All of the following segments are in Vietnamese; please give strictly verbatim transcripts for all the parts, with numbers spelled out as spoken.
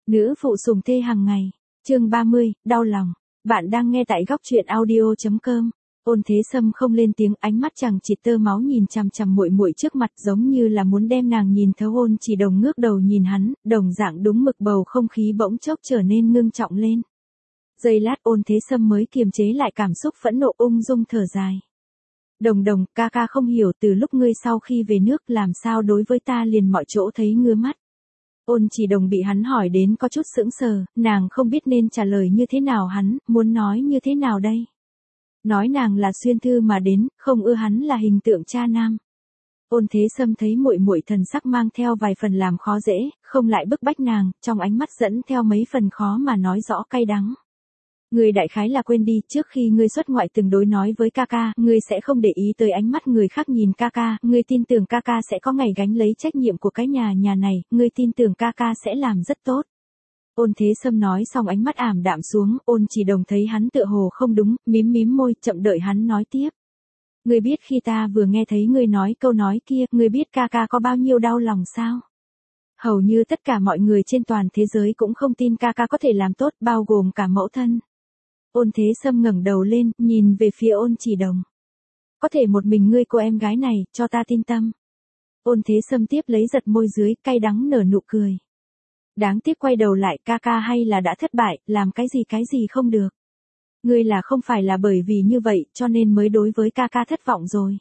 Nữ phụ sủng thê hàng ngày. Chương ba mươi, đau lòng. Bạn đang nghe tại góc truyện audio chấm com. Ôn Thế Sâm không lên tiếng, ánh mắt chằng chịt tơ máu nhìn chằm chằm muội muội trước mặt, giống như là muốn đem nàng nhìn thấu. Ôn Chỉ Đồng ngước đầu nhìn hắn, đồng dạng đúng mực bầu không khí bỗng chốc trở nên ngưng trọng lên. Giây lát Ôn Thế Sâm mới kiềm chế lại cảm xúc phẫn nộ, ung dung thở dài. Đồng Đồng, ca ca không hiểu, từ lúc ngươi sau khi về nước làm sao đối với ta liền mọi chỗ thấy ngứa mắt. Ôn Chỉ Đồng bị hắn hỏi đến có chút sững sờ, nàng không biết nên trả lời như thế nào, hắn muốn nói như thế nào đây. Nói nàng là xuyên thư mà đến, không ưa hắn là hình tượng cha nam. Ôn Thế Sâm thấy muội muội thần sắc mang theo vài phần làm khó dễ, không lại bức bách nàng, trong ánh mắt dẫn theo mấy phần khó mà nói rõ cay đắng. Ngươi đại khái là quên đi, trước khi ngươi xuất ngoại từng đối nói với ca ca, ngươi sẽ không để ý tới ánh mắt người khác nhìn ca ca, ngươi tin tưởng ca ca sẽ có ngày gánh lấy trách nhiệm của cái nhà nhà này, ngươi tin tưởng ca ca sẽ làm rất tốt. Ôn Thế Sâm nói xong ánh mắt ảm đạm xuống, Ôn Chỉ Đồng thấy hắn tựa hồ không đúng, mím mím môi, chậm đợi hắn nói tiếp. Ngươi biết khi ta vừa nghe thấy ngươi nói câu nói kia, ngươi biết ca ca có bao nhiêu đau lòng sao? Hầu như tất cả mọi người trên toàn thế giới cũng không tin ca ca có thể làm tốt, bao gồm cả mẫu thân. Ôn Thế Sâm ngẩng đầu lên, nhìn về phía Ôn Chỉ Đồng. Có thể một mình ngươi cô em gái này, cho ta tin tâm. Ôn Thế Sâm tiếp lấy giật môi dưới, cay đắng nở nụ cười. Đáng tiếc quay đầu lại, ca ca hay là đã thất bại, làm cái gì cái gì không được. Ngươi là không phải là bởi vì như vậy, cho nên mới đối với ca ca thất vọng rồi.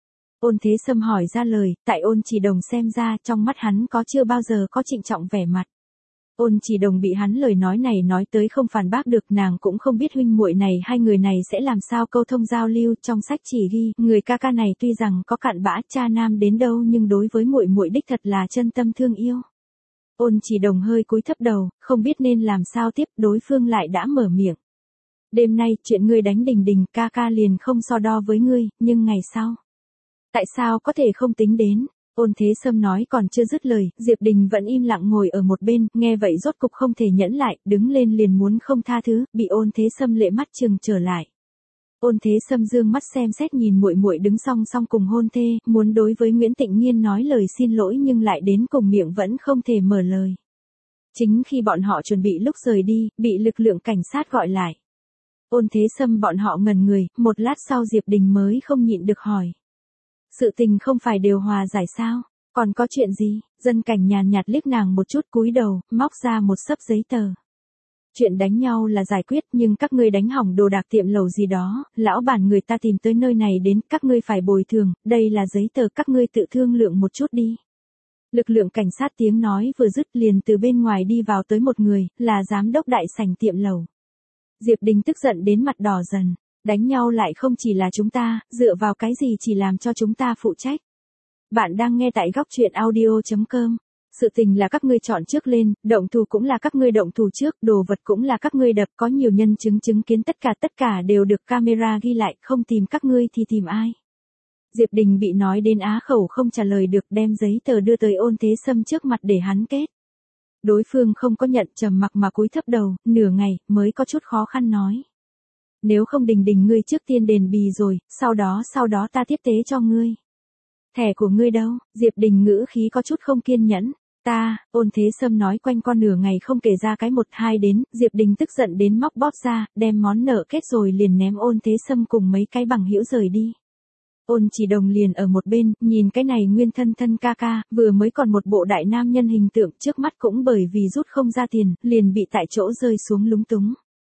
Ôn Thế Sâm hỏi ra lời, tại Ôn Chỉ Đồng xem ra, trong mắt hắn có chưa bao giờ có trịnh trọng vẻ mặt. Ôn Chỉ Đồng bị hắn lời nói này nói tới không phản bác được, nàng cũng không biết huynh muội này hai người này sẽ làm sao câu thông giao lưu, trong sách chỉ ghi, người ca ca này tuy rằng có cặn bã cha nam đến đâu nhưng đối với muội muội đích thật là chân tâm thương yêu. Ôn Chỉ Đồng hơi cúi thấp đầu, không biết nên làm sao tiếp, đối phương lại đã mở miệng. Đêm nay, chuyện ngươi đánh Đình Đình, ca ca liền không so đo với ngươi, nhưng ngày sau. Tại sao có thể không tính đến? Ôn Thế Sâm nói còn chưa dứt lời, Diệp Đình vẫn im lặng ngồi ở một bên, nghe vậy rốt cục không thể nhẫn lại, đứng lên liền muốn không tha thứ, bị Ôn Thế Sâm lệ mắt trừng trở lại. Ôn Thế Sâm dương mắt xem xét nhìn muội muội đứng song song cùng hôn thê, muốn đối với Nguyễn Tịnh Nhiên nói lời xin lỗi nhưng lại đến cùng miệng vẫn không thể mở lời. Chính khi bọn họ chuẩn bị lúc rời đi, bị lực lượng cảnh sát gọi lại. Ôn Thế Sâm bọn họ ngẩn người, một lát sau Diệp Đình mới không nhịn được hỏi. Sự tình không phải đều hòa giải sao? Còn có chuyện gì? Dân cảnh nhàn nhạt liếc nàng một chút, cúi đầu, móc ra một xấp giấy tờ. Chuyện đánh nhau là giải quyết, nhưng các ngươi đánh hỏng đồ đạc tiệm lẩu gì đó, lão bản người ta tìm tới nơi này đến, các ngươi phải bồi thường, đây là giấy tờ, các ngươi tự thương lượng một chút đi. Lực lượng cảnh sát tiếng nói vừa dứt liền từ bên ngoài đi vào tới một người, là giám đốc đại sảnh tiệm lẩu. Diệp Đình tức giận đến mặt đỏ dần. Đánh nhau lại không chỉ là chúng ta, dựa vào cái gì chỉ làm cho chúng ta phụ trách. Bạn đang nghe tại góc truyện audio chấm com. Sự tình là các ngươi chọn trước lên, động thủ cũng là các ngươi động thủ trước, đồ vật cũng là các ngươi đập, có nhiều nhân chứng chứng kiến, tất cả tất cả đều được camera ghi lại, không tìm các ngươi thì tìm ai. Diệp Đình bị nói đến á khẩu không trả lời được, đem giấy tờ đưa tới Ôn Thế Sâm trước mặt để hắn kết. Đối phương không có nhận, trầm mặc mà cúi thấp đầu, nửa ngày mới có chút khó khăn nói. Nếu không Đình Đình ngươi trước tiên đền bì rồi, sau đó sau đó ta tiếp tế cho ngươi. Thẻ của ngươi đâu? Diệp Đình ngữ khí có chút không kiên nhẫn. Ta, Ôn Thế Sâm nói quanh con nửa ngày không kể ra cái một hai đến, Diệp Đình tức giận đến móc bóp ra, đem món nợ kết rồi liền ném Ôn Thế Sâm cùng mấy cái bằng hữu rời đi. Ôn Chỉ Đồng liền ở một bên, nhìn cái này nguyên thân thân ca ca, vừa mới còn một bộ đại nam nhân hình tượng, trước mắt cũng bởi vì rút không ra tiền, liền bị tại chỗ rơi xuống lúng túng.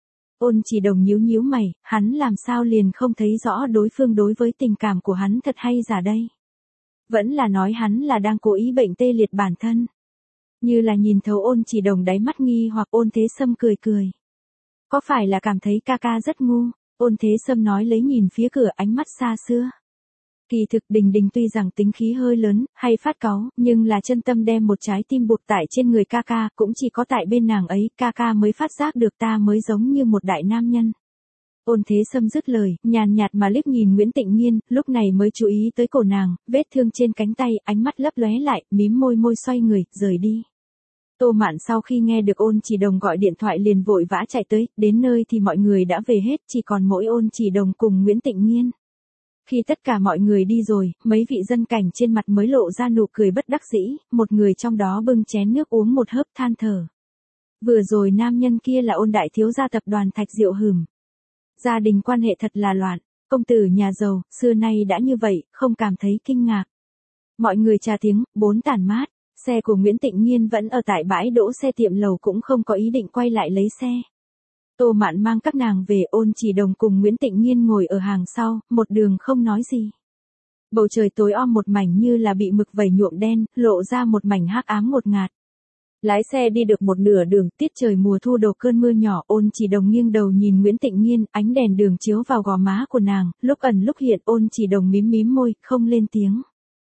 Ôn Chỉ Đồng nhíu nhíu mày, hắn làm sao liền không thấy rõ đối phương đối với tình cảm của hắn thật hay giả đây. Vẫn là nói hắn là đang cố ý bệnh tê liệt bản thân. Như là nhìn thấu Ôn Chỉ Đồng đáy mắt nghi hoặc, Ôn Thế Sâm cười cười. Có phải là cảm thấy ca ca rất ngu? Ôn Thế Sâm nói lấy nhìn phía cửa, ánh mắt xa xưa. Kỳ thực Đình Đình tuy rằng tính khí hơi lớn, hay phát cáu, nhưng là chân tâm đem một trái tim buộc tại trên người ca ca, cũng chỉ có tại bên nàng ấy, ca ca mới phát giác được ta mới giống như một đại nam nhân. Ôn Thế Sâm dứt lời, nhàn nhạt mà liếc nhìn Nguyễn Tịnh Nhiên, lúc này mới chú ý tới cổ nàng, vết thương trên cánh tay, ánh mắt lấp lóe lại, mím môi môi xoay người, rời đi. Tô Mạn sau khi nghe được Ôn Chỉ Đồng gọi điện thoại liền vội vã chạy tới, đến nơi thì mọi người đã về hết, chỉ còn mỗi Ôn Chỉ Đồng cùng Nguyễn Tịnh Nhiên. Khi tất cả mọi người đi rồi, mấy vị dân cảnh trên mặt mới lộ ra nụ cười bất đắc dĩ, một người trong đó bưng chén nước uống một hớp than thở. Vừa rồi nam nhân kia là Ôn đại thiếu gia tập đoàn Thạch Diệu Hửm. Gia đình quan hệ thật là loạn, công tử nhà giàu, xưa nay đã như vậy, không cảm thấy kinh ngạc. Mọi người trà tiếng, bốn tản mát, xe của Nguyễn Tịnh Nhiên vẫn ở tại bãi đỗ xe tiệm lầu cũng không có ý định quay lại lấy xe. Tô Mạn mang các nàng về, Ôn Chỉ Đồng cùng Nguyễn Tịnh Nhiên ngồi ở hàng sau, một đường không nói gì. Bầu trời tối om một mảnh như là bị mực vẩy nhuộm đen, lộ ra một mảnh hắc ám ngột ngạt. Lái xe đi được một nửa đường, tiết trời mùa thu đầu cơn mưa nhỏ, Ôn Chỉ Đồng nghiêng đầu nhìn Nguyễn Tịnh Nhiên, ánh đèn đường chiếu vào gò má của nàng, lúc ẩn lúc hiện, Ôn Chỉ Đồng mím mím môi, không lên tiếng.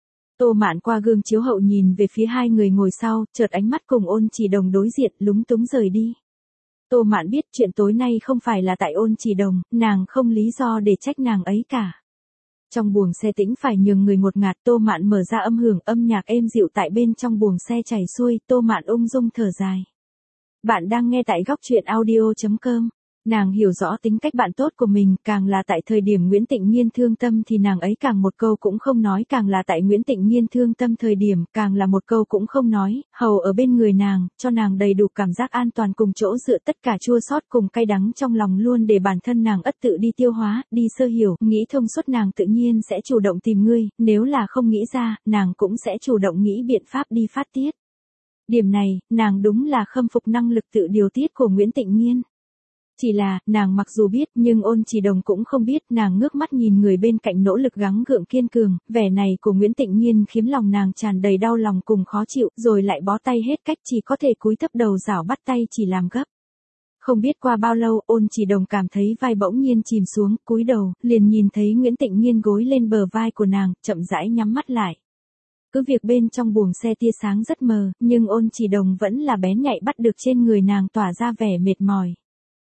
Tô Mạn qua gương chiếu hậu nhìn về phía hai người ngồi sau, chợt ánh mắt cùng Ôn Chỉ Đồng đối diện, lúng túng rời đi. Tô Mạn biết chuyện tối nay không phải là tại Ôn Chỉ Đồng, nàng không lý do để trách nàng ấy cả. Trong buồng xe tĩnh phải nhường người ngột ngạt, Tô Mạn mở ra âm hưởng, âm nhạc êm dịu tại bên trong buồng xe chảy xuôi, Tô Mạn ung dung thở dài. Bạn đang nghe tại góc truyện audio chấm com. Nàng hiểu rõ tính cách bạn tốt của mình, càng là tại thời điểm Nguyễn Tịnh Nhiên thương tâm thì nàng ấy càng một câu cũng không nói, càng là tại Nguyễn Tịnh Nhiên thương tâm thời điểm, càng là một câu cũng không nói, hầu ở bên người nàng, cho nàng đầy đủ cảm giác an toàn cùng chỗ dựa, tất cả chua xót cùng cay đắng trong lòng luôn để bản thân nàng ất tự đi tiêu hóa, đi sơ hiểu, nghĩ thông suốt nàng tự nhiên sẽ chủ động tìm ngươi, nếu là không nghĩ ra, nàng cũng sẽ chủ động nghĩ biện pháp đi phát tiết. Điểm này, nàng đúng là khâm phục năng lực tự điều tiết của Nguyễn Tịnh Nhiên. Chỉ là, nàng mặc dù biết nhưng Ôn Chỉ Đồng cũng không biết, nàng ngước mắt nhìn người bên cạnh nỗ lực gắng gượng kiên cường, vẻ này của Nguyễn Tịnh Nhiên khiến lòng nàng tràn đầy đau lòng cùng khó chịu, rồi lại bó tay hết cách, chỉ có thể cúi thấp đầu rảo bắt tay chỉ làm gấp. Không biết qua bao lâu, Ôn Chỉ Đồng cảm thấy vai bỗng nhiên chìm xuống, cúi đầu, liền nhìn thấy Nguyễn Tịnh Nhiên gối lên bờ vai của nàng, chậm rãi nhắm mắt lại. Cứ việc bên trong buồng xe tia sáng rất mờ, nhưng Ôn Chỉ Đồng vẫn là bén nhạy bắt được trên người nàng tỏa ra vẻ mệt mỏi.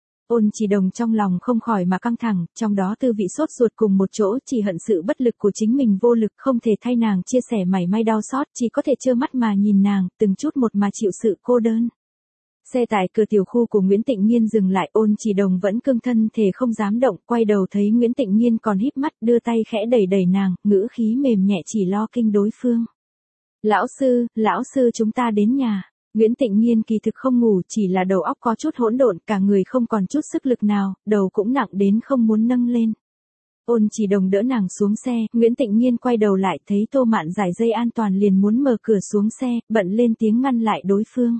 Ôn Chỉ Đồng trong lòng không khỏi mà căng thẳng, trong đó tư vị sốt ruột cùng một chỗ, chỉ hận sự bất lực của chính mình vô lực, không thể thay nàng chia sẻ mảy may đau xót, chỉ có thể trơ mắt mà nhìn nàng, từng chút một mà chịu sự cô đơn. Xe tải cửa tiểu khu của Nguyễn Tịnh Nhiên dừng lại, Ôn Chỉ Đồng vẫn cương thân thể không dám động, quay đầu thấy Nguyễn Tịnh Nhiên còn híp mắt, đưa tay khẽ đẩy đẩy nàng, ngữ khí mềm nhẹ chỉ lo kinh đối phương. Lão sư, lão sư chúng ta đến nhà. Nguyễn Tịnh Nhiên kỳ thực không ngủ, chỉ là đầu óc có chút hỗn độn, cả người không còn chút sức lực nào, đầu cũng nặng đến không muốn nâng lên. Ôn Chỉ Đồng đỡ nàng xuống xe, Nguyễn Tịnh Nhiên quay đầu lại thấy Tô Mạn giải dây an toàn liền muốn mở cửa xuống xe, bận lên tiếng ngăn lại đối phương.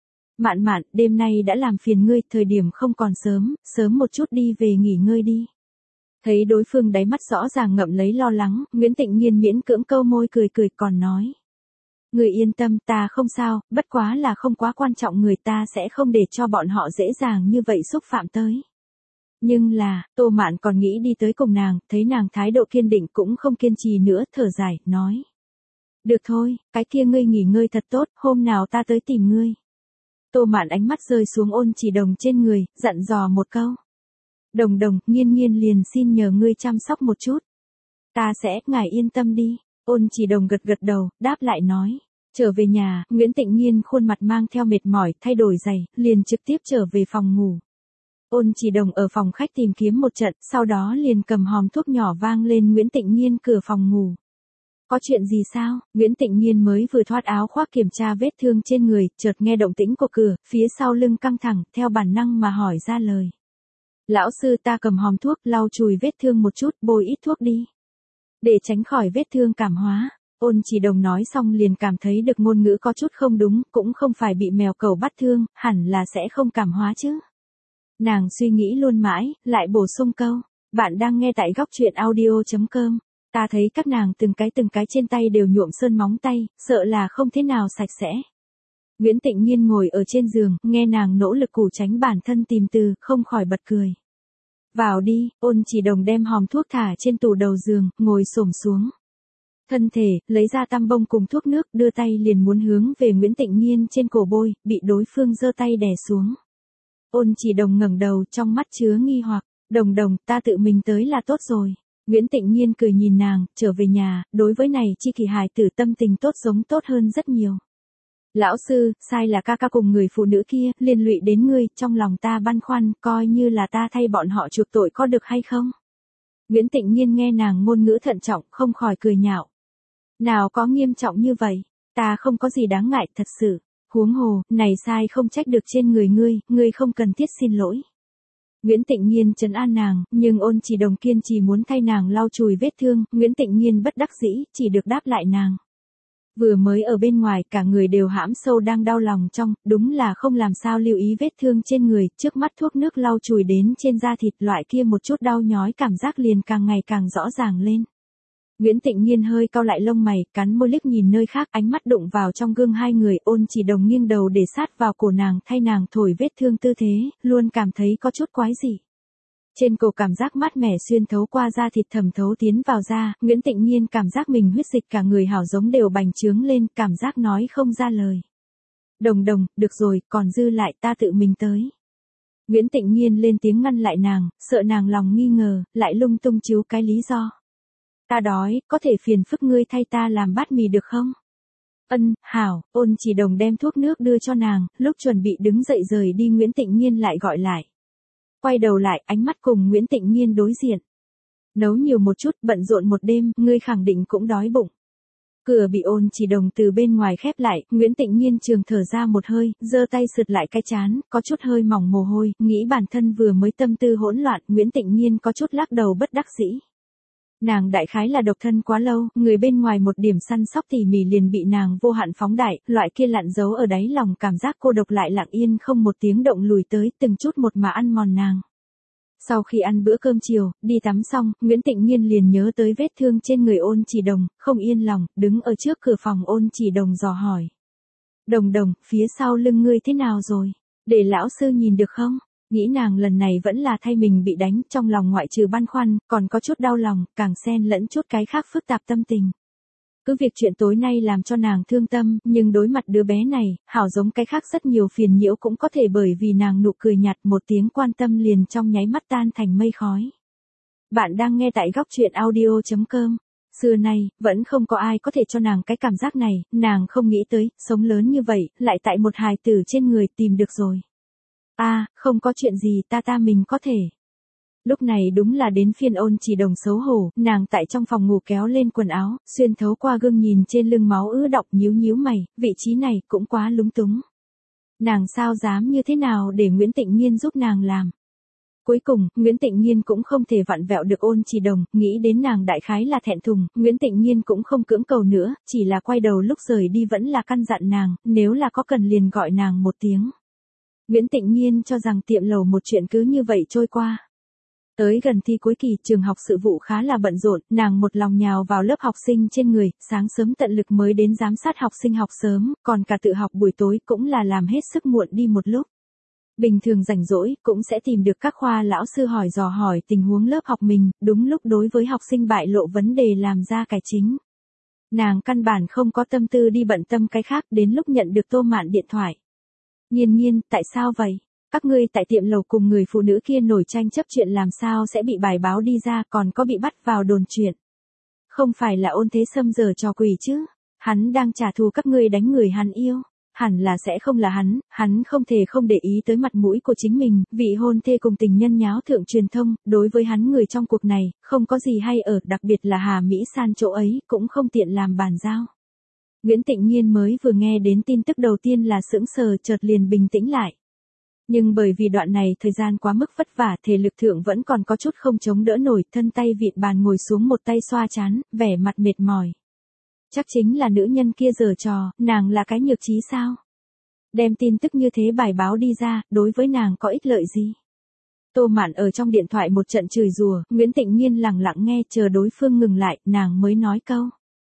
Mạn Mạn, đêm nay đã làm phiền ngươi, thời điểm không còn sớm, sớm một chút đi về nghỉ ngơi đi. Thấy đối phương đáy mắt rõ ràng ngậm lấy lo lắng, Nguyễn Tịnh Nhiên miễn cưỡng câu môi cười cười còn nói. Người yên tâm, ta không sao, bất quá là không quá quan trọng, người ta sẽ không để cho bọn họ dễ dàng như vậy xúc phạm tới. Nhưng là, Tô Mạn còn nghĩ đi tới cùng nàng, thấy nàng thái độ kiên định cũng không kiên trì nữa, thở dài, nói. Được thôi, cái kia ngươi nghỉ ngơi thật tốt, hôm nào ta tới tìm ngươi. Tô Mạn ánh mắt rơi xuống Ôn Chỉ Đồng trên người, dặn dò một câu. Đồng Đồng, Nhiên Nhiên liền xin nhờ ngươi chăm sóc một chút. Ta sẽ, ngài yên tâm đi. Ôn Chỉ Đồng gật gật đầu, đáp lại nói. Trở về nhà, Nguyễn Tịnh Nhiên khuôn mặt mang theo mệt mỏi, thay đổi giày, liền trực tiếp trở về phòng ngủ. Ôn Chỉ Đồng ở phòng khách tìm kiếm một trận, sau đó liền cầm hòm thuốc nhỏ vang lên Nguyễn Tịnh Nhiên cửa phòng ngủ. Có chuyện gì sao? Nguyễn Tịnh Nhiên mới vừa thoát áo khoác kiểm tra vết thương trên người, chợt nghe động tĩnh của cửa, phía sau lưng căng thẳng, theo bản năng mà hỏi ra lời. Lão sư, ta cầm hòm thuốc, lau chùi vết thương một chút, bôi ít thuốc đi. Để tránh khỏi vết thương cảm hóa. Ôn Chỉ Đồng nói xong liền cảm thấy được ngôn ngữ có chút không đúng, cũng không phải bị mèo cẩu bắt thương, hẳn là sẽ không cảm hóa chứ. Nàng suy nghĩ luôn mãi, lại bổ sung câu. Bạn đang nghe tại góc truyện audio chấm com. Ta thấy các nàng từng cái từng cái trên tay đều nhuộm sơn móng tay, sợ là không thế nào sạch sẽ. Nguyễn Tịnh Nhiên ngồi ở trên giường, nghe nàng nỗ lực củ tránh bản thân tìm từ, không khỏi bật cười. Vào đi, Ôn Chỉ Đồng đem hòm thuốc thả trên tủ đầu giường, ngồi xổm xuống. Thân thể, lấy ra tăm bông cùng thuốc nước, đưa tay liền muốn hướng về Nguyễn Tịnh Nhiên trên cổ bôi, bị đối phương giơ tay đè xuống. Ôn Chỉ Đồng ngẩng đầu, trong mắt chứa nghi hoặc. Đồng Đồng, ta tự mình tới là tốt rồi. Nguyễn Tịnh Nhiên cười nhìn nàng, trở về nhà, đối với này chi kỳ hài tử tâm tình tốt giống tốt hơn rất nhiều. Lão sư, sai là ca ca cùng người phụ nữ kia, liên lụy đến ngươi, trong lòng ta băn khoăn, coi như là ta thay bọn họ chuộc tội có được hay không? Nguyễn Tịnh Nhiên nghe nàng ngôn ngữ thận trọng, không khỏi cười nhạo. Nào có nghiêm trọng như vậy, ta không có gì đáng ngại thật sự. Huống hồ, này sai không trách được trên người ngươi, ngươi không cần thiết xin lỗi. Nguyễn Tịnh Nhiên trấn an nàng, nhưng Ôn Chỉ Đồng kiên trì muốn thay nàng lau chùi vết thương, Nguyễn Tịnh Nhiên bất đắc dĩ, chỉ được đáp lại nàng. Vừa mới ở bên ngoài cả người đều hãm sâu đang đau lòng trong, đúng là không làm sao lưu ý vết thương trên người, trước mắt thuốc nước lau chùi đến trên da thịt loại kia một chút đau nhói cảm giác liền càng ngày càng rõ ràng lên. Nguyễn Tịnh Nhiên hơi cau lại lông mày, cắn môi liếc nhìn nơi khác, ánh mắt đụng vào trong gương hai người, Ôn Chỉ Đồng nghiêng đầu để sát vào cổ nàng thay nàng thổi vết thương tư thế, luôn cảm thấy có chút quái dị. Trên cổ cảm giác mát mẻ xuyên thấu qua da thịt thẩm thấu tiến vào da, Nguyễn Tịnh Nhiên cảm giác mình huyết dịch cả người hảo giống đều bành trướng lên, cảm giác nói không ra lời. Đồng Đồng, được rồi, còn dư lại ta tự mình tới. Nguyễn Tịnh Nhiên lên tiếng ngăn lại nàng, sợ nàng lòng nghi ngờ, lại lung tung chiếu cái lý do. Ta đói, có thể phiền phức ngươi thay ta làm bát mì được không? Ân, hảo, Ôn Chỉ Đồng đem thuốc nước đưa cho nàng, lúc chuẩn bị đứng dậy rời đi Nguyễn Tịnh Nhiên lại gọi lại. Quay đầu lại, ánh mắt cùng Nguyễn Tịnh Nhiên đối diện. Nấu nhiều một chút, bận rộn một đêm, ngươi khẳng định cũng đói bụng. Cửa bị Ôn Chỉ Đồng từ bên ngoài khép lại, Nguyễn Tịnh Nhiên trường thở ra một hơi, giơ tay sượt lại cái trán, có chút hơi mỏng mồ hôi, nghĩ bản thân vừa mới tâm tư hỗn loạn, Nguyễn Tịnh Nhiên có chút lắc đầu bất đắc dĩ. Nàng đại khái là độc thân quá lâu, người bên ngoài một điểm săn sóc tỉ mỉ liền bị nàng vô hạn phóng đại, loại kia lặn giấu ở đáy lòng cảm giác cô độc lại lặng yên không một tiếng động lùi tới, từng chút một mà ăn mòn nàng. Sau khi ăn bữa cơm chiều, đi tắm xong, Nguyễn Tịnh Nhiên liền nhớ tới vết thương trên người Ôn Chỉ Đồng, không yên lòng, đứng ở trước cửa phòng Ôn Chỉ Đồng dò hỏi. Đồng Đồng, phía sau lưng ngươi thế nào rồi? Để lão sư nhìn được không? Nghĩ nàng lần này vẫn là thay mình bị đánh, trong lòng ngoại trừ băn khoăn, còn có chút đau lòng, càng xen lẫn chút cái khác phức tạp tâm tình. Cứ việc chuyện tối nay làm cho nàng thương tâm, nhưng đối mặt đứa bé này, hảo giống cái khác rất nhiều phiền nhiễu cũng có thể bởi vì nàng nụ cười nhạt một tiếng quan tâm liền trong nháy mắt tan thành mây khói. Bạn đang nghe tại góc truyện audio chấm com. Xưa nay, vẫn không có ai có thể cho nàng cái cảm giác này, nàng không nghĩ tới, sống lớn như vậy, lại tại một hài tử trên người tìm được rồi. A, à, không có chuyện gì, ta ta mình có thể. Lúc này đúng là đến phiên Ôn Chỉ Đồng xấu hổ, nàng tại trong phòng ngủ kéo lên quần áo, xuyên thấu qua gương nhìn trên lưng máu ứ đọng nhíu nhíu mày, vị trí này cũng quá lúng túng. Nàng sao dám như thế nào để Nguyễn Tịnh Nhiên giúp nàng làm. Cuối cùng, Nguyễn Tịnh Nhiên cũng không thể vặn vẹo được Ôn Chỉ Đồng, nghĩ đến nàng đại khái là thẹn thùng, Nguyễn Tịnh Nhiên cũng không cưỡng cầu nữa, chỉ là quay đầu lúc rời đi vẫn là căn dặn nàng, nếu là có cần liền gọi nàng một tiếng. Nguyễn Tịnh Nhiên cho rằng tiệm lầu một chuyện cứ như vậy trôi qua. Tới gần thi cuối kỳ, trường học sự vụ khá là bận rộn, nàng một lòng nhào vào lớp học sinh trên người, sáng sớm tận lực mới đến giám sát học sinh học sớm, còn cả tự học buổi tối cũng là làm hết sức muộn đi một lúc. Bình thường rảnh rỗi, cũng sẽ tìm được các khoa lão sư hỏi dò hỏi tình huống lớp học mình, đúng lúc đối với học sinh bại lộ vấn đề làm ra cải chính. Nàng căn bản không có tâm tư đi bận tâm cái khác, đến lúc nhận được Tô Mạn điện thoại. Nhiên Nhiên, tại sao vậy? Các ngươi tại tiệm lầu cùng người phụ nữ kia nổi tranh chấp chuyện làm sao sẽ bị bài báo đi ra còn có bị bắt vào đồn chuyện. Không phải là Ôn Thế Sâm giở trò quỷ chứ? Hắn đang trả thù các ngươi đánh người hắn yêu. Hẳn là sẽ không là hắn, hắn không thể không để ý tới mặt mũi của chính mình, vị hôn thê cùng tình nhân nháo thượng truyền thông, đối với hắn người trong cuộc này, không có gì hay ở, đặc biệt là Hà Mỹ San chỗ ấy, cũng không tiện làm bàn giao. Nguyễn Tịnh Nhiên mới vừa nghe đến tin tức đầu tiên là sững sờ chợt liền bình tĩnh lại. Nhưng bởi vì đoạn này thời gian quá mức vất vả, thể lực thượng vẫn còn có chút không chống đỡ nổi, thân tay vịn bàn ngồi xuống một tay xoa trán, vẻ mặt mệt mỏi. Chắc chính là nữ nhân kia giở trò, nàng là cái nhược trí sao? Đem tin tức như thế bài báo đi ra, đối với nàng có ích lợi gì? Tô Mạn ở trong điện thoại một trận chửi rủa, Nguyễn Tịnh Nhiên lặng lặng nghe chờ đối phương ngừng lại, nàng mới nói câu.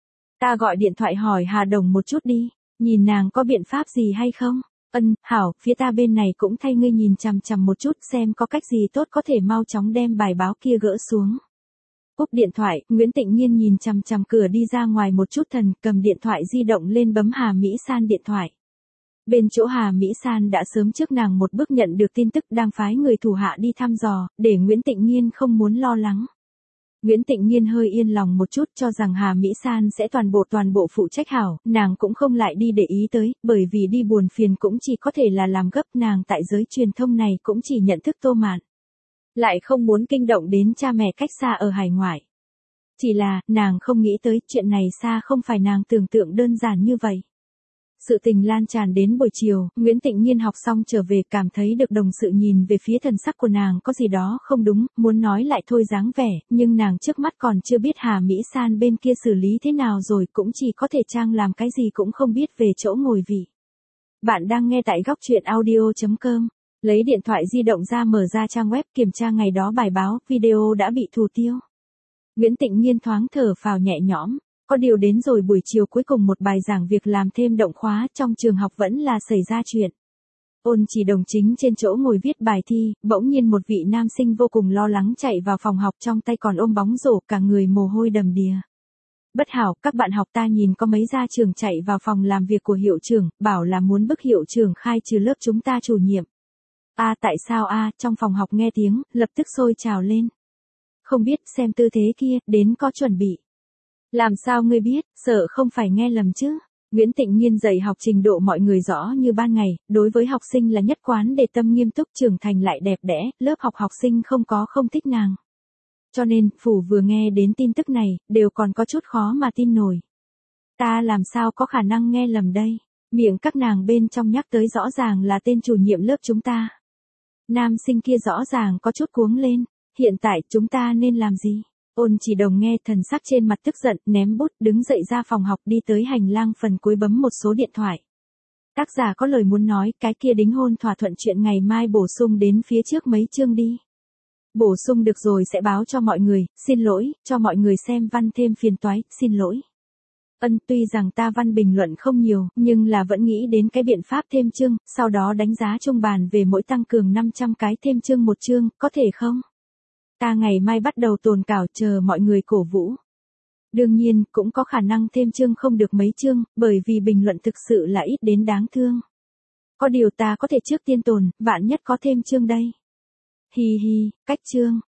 Ta gọi điện thoại hỏi Hà Đồng một chút đi, nhìn nàng có biện pháp gì hay không? Ân, hảo, phía ta bên này cũng thay ngươi nhìn chằm chằm một chút xem có cách gì tốt có thể mau chóng đem bài báo kia gỡ xuống. Cúp điện thoại, Nguyễn Tịnh Nhiên nhìn chằm chằm cửa đi ra ngoài một chút thần, cầm điện thoại di động lên bấm Hà Mỹ San điện thoại. Bên chỗ Hà Mỹ San đã sớm trước nàng một bước nhận được tin tức đang phái người thủ hạ đi thăm dò, để Nguyễn Tịnh Nhiên không muốn lo lắng. Nguyễn Tịnh Nhiên hơi yên lòng một chút cho rằng Hà Mỹ San sẽ toàn bộ toàn bộ phụ trách hảo, nàng cũng không lại đi để ý tới, bởi vì đi buồn phiền cũng chỉ có thể là làm gấp, nàng tại giới truyền thông này cũng chỉ nhận thức Tô Mạn. Lại không muốn kinh động đến cha mẹ cách xa ở hải ngoại. Chỉ là, nàng không nghĩ tới chuyện này xa không phải nàng tưởng tượng đơn giản như vậy. Sự tình lan tràn đến buổi chiều, Nguyễn Tịnh Nhiên học xong trở về cảm thấy được đồng sự nhìn về phía thần sắc của nàng có gì đó không đúng, muốn nói lại thôi dáng vẻ, nhưng nàng trước mắt còn chưa biết Hà Mỹ San bên kia xử lý thế nào rồi cũng chỉ có thể trang làm cái gì cũng không biết về chỗ ngồi vị. Bạn đang nghe tại góc truyện audio chấm com. Lấy điện thoại di động ra mở ra trang web kiểm tra ngày đó bài báo, video đã bị thủ tiêu. Nguyễn Tịnh Nhiên thoáng thở phào nhẹ nhõm. Có điều đến rồi buổi chiều cuối cùng một bài giảng việc làm thêm động khóa trong trường học vẫn là xảy ra chuyện. Ôn Chỉ Đồng chính trên chỗ ngồi viết bài thi, bỗng nhiên một vị nam sinh vô cùng lo lắng chạy vào phòng học trong tay còn ôm bóng rổ cả người mồ hôi đầm đìa. Bất hảo, các bạn học ta nhìn có mấy gia trưởng chạy vào phòng làm việc của hiệu trưởng, bảo là muốn bức hiệu trưởng khai trừ lớp chúng ta chủ nhiệm. A tại sao a trong phòng học nghe tiếng, lập tức sôi trào lên. Không biết xem tư thế kia, đến có chuẩn bị. Làm sao ngươi biết, sợ không phải nghe lầm chứ. Nguyễn Tịnh Nhiên dạy học trình độ mọi người rõ như ban ngày, đối với học sinh là nhất quán để tâm nghiêm túc trưởng thành lại đẹp đẽ, lớp học học sinh không có không thích nàng. Cho nên, phủ vừa nghe đến tin tức này, đều còn có chút khó mà tin nổi. Ta làm sao có khả năng nghe lầm đây, miệng các nàng bên trong nhắc tới rõ ràng là tên chủ nhiệm lớp chúng ta. Nam sinh kia rõ ràng có chút cuống lên, hiện tại chúng ta nên làm gì? Ôn Chỉ Đồng nghe thần sắc trên mặt tức giận, ném bút, đứng dậy ra phòng học đi tới hành lang phần cuối bấm một số điện thoại. Tác giả có lời muốn nói, cái kia đính hôn thỏa thuận chuyện ngày mai bổ sung đến phía trước mấy chương đi. Bổ sung được rồi sẽ báo cho mọi người, xin lỗi, cho mọi người xem văn thêm phiền toái, xin lỗi. Ân tuy rằng ta văn bình luận không nhiều, nhưng là vẫn nghĩ đến cái biện pháp thêm chương, sau đó đánh giá trung bàn về mỗi tăng cường năm trăm cái thêm chương một chương, có thể không? Ta ngày mai bắt đầu tồn cảo chờ mọi người cổ vũ. Đương nhiên, cũng có khả năng thêm chương không được mấy chương, bởi vì bình luận thực sự là ít đến đáng thương. Có điều ta có thể trước tiên tồn, vạn nhất có thêm chương đây. Hi hi, cách chương,